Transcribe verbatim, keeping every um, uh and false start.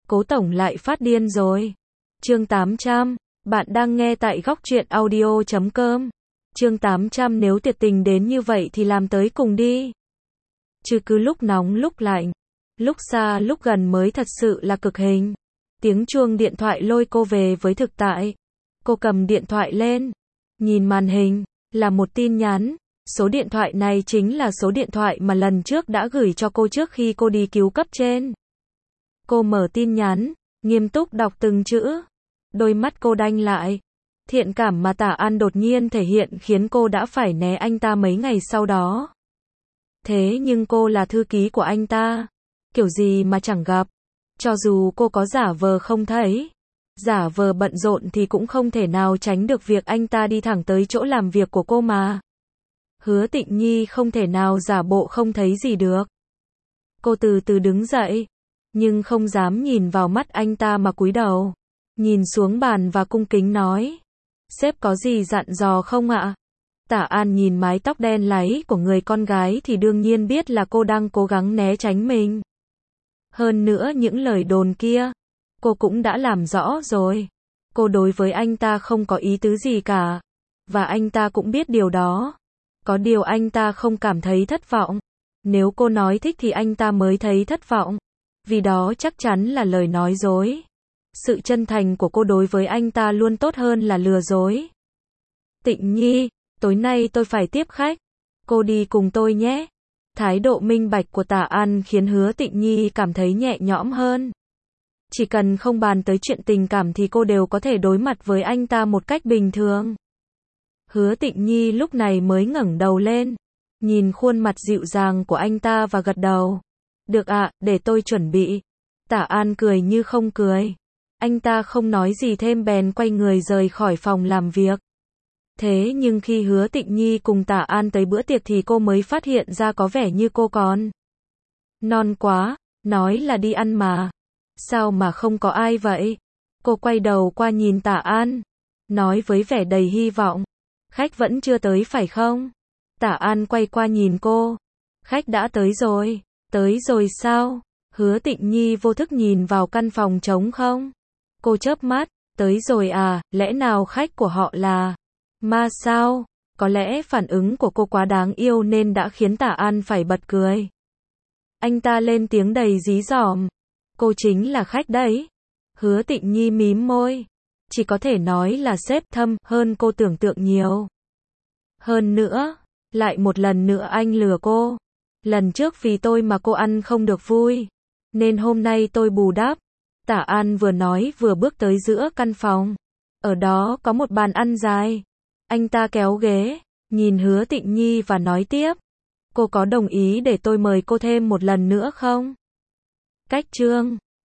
Cố tổng lại phát điên rồi. Chương tám trăm, bạn đang nghe tại góc truyện audio chấm com. Chương tám trăm nếu tuyệt tình đến như vậy thì làm tới cùng đi. Chứ cứ lúc nóng lúc lạnh, lúc xa lúc gần mới thật sự là cực hình. Tiếng chuông điện thoại lôi cô về với thực tại. Cô cầm điện thoại lên, nhìn màn hình, là một tin nhắn. Số điện thoại này chính là số điện thoại mà lần trước đã gửi cho cô trước khi cô đi cứu cấp trên. Cô mở tin nhắn, nghiêm túc đọc từng chữ. Đôi mắt cô đanh lại. Thiện cảm mà Tả An đột nhiên thể hiện khiến cô đã phải né anh ta mấy ngày sau đó. Thế nhưng cô là thư ký của anh ta. Kiểu gì mà chẳng gặp. Cho dù cô có giả vờ không thấy, giả vờ bận rộn thì cũng không thể nào tránh được việc anh ta đi thẳng tới chỗ làm việc của cô mà. Hứa Tịnh Nhi không thể nào giả bộ không thấy gì được. Cô từ từ đứng dậy, nhưng không dám nhìn vào mắt anh ta mà cúi đầu. Nhìn xuống bàn và cung kính nói. Sếp có gì dặn dò không ạ? Tả An nhìn mái tóc đen láy của người con gái thì đương nhiên biết là cô đang cố gắng né tránh mình. Hơn nữa những lời đồn kia, cô cũng đã làm rõ rồi. Cô đối với anh ta không có ý tứ gì cả. Và anh ta cũng biết điều đó. Có điều anh ta không cảm thấy thất vọng. Nếu cô nói thích thì anh ta mới thấy thất vọng. Vì đó chắc chắn là lời nói dối. Sự chân thành của cô đối với anh ta luôn tốt hơn là lừa dối. Tịnh Nhi, tối nay tôi phải tiếp khách. Cô đi cùng tôi nhé. Thái độ minh bạch của Tả An khiến Hứa Tịnh Nhi cảm thấy nhẹ nhõm hơn. Chỉ cần không bàn tới chuyện tình cảm thì cô đều có thể đối mặt với anh ta một cách bình thường. Hứa Tịnh Nhi lúc này mới ngẩng đầu lên, nhìn khuôn mặt dịu dàng của anh ta và gật đầu. Được ạ, để tôi chuẩn bị. Tả An cười như không cười. Anh ta không nói gì thêm bèn quay người rời khỏi phòng làm việc. Thế nhưng khi Hứa Tịnh Nhi cùng Tả An tới bữa tiệc thì cô mới phát hiện ra có vẻ như cô còn non quá, nói là đi ăn mà. Sao mà không có ai vậy? Cô quay đầu qua nhìn Tả An, nói với vẻ đầy hy vọng. Khách vẫn chưa tới phải không? Tả An quay qua nhìn cô. Khách đã tới rồi. Tới rồi sao? Hứa Tịnh Nhi vô thức nhìn vào căn phòng trống không. Cô chớp mắt. Tới rồi à, lẽ nào khách của họ là ma sao? Có lẽ phản ứng của cô quá đáng yêu nên đã khiến Tả An phải bật cười. Anh ta lên tiếng đầy dí dỏm. Cô chính là khách đấy. Hứa Tịnh Nhi mím môi. Chỉ có thể nói là sếp thâm hơn cô tưởng tượng nhiều. Hơn nữa, lại một lần nữa anh lừa cô. Lần trước vì tôi mà cô ăn không được vui, nên hôm nay tôi bù đắp. Tả An vừa nói vừa bước tới giữa căn phòng. Ở đó có một bàn ăn dài. Anh ta kéo ghế, nhìn Hứa Tịnh Nhi và nói tiếp. Cô có đồng ý để tôi mời cô thêm một lần nữa không? Cách chương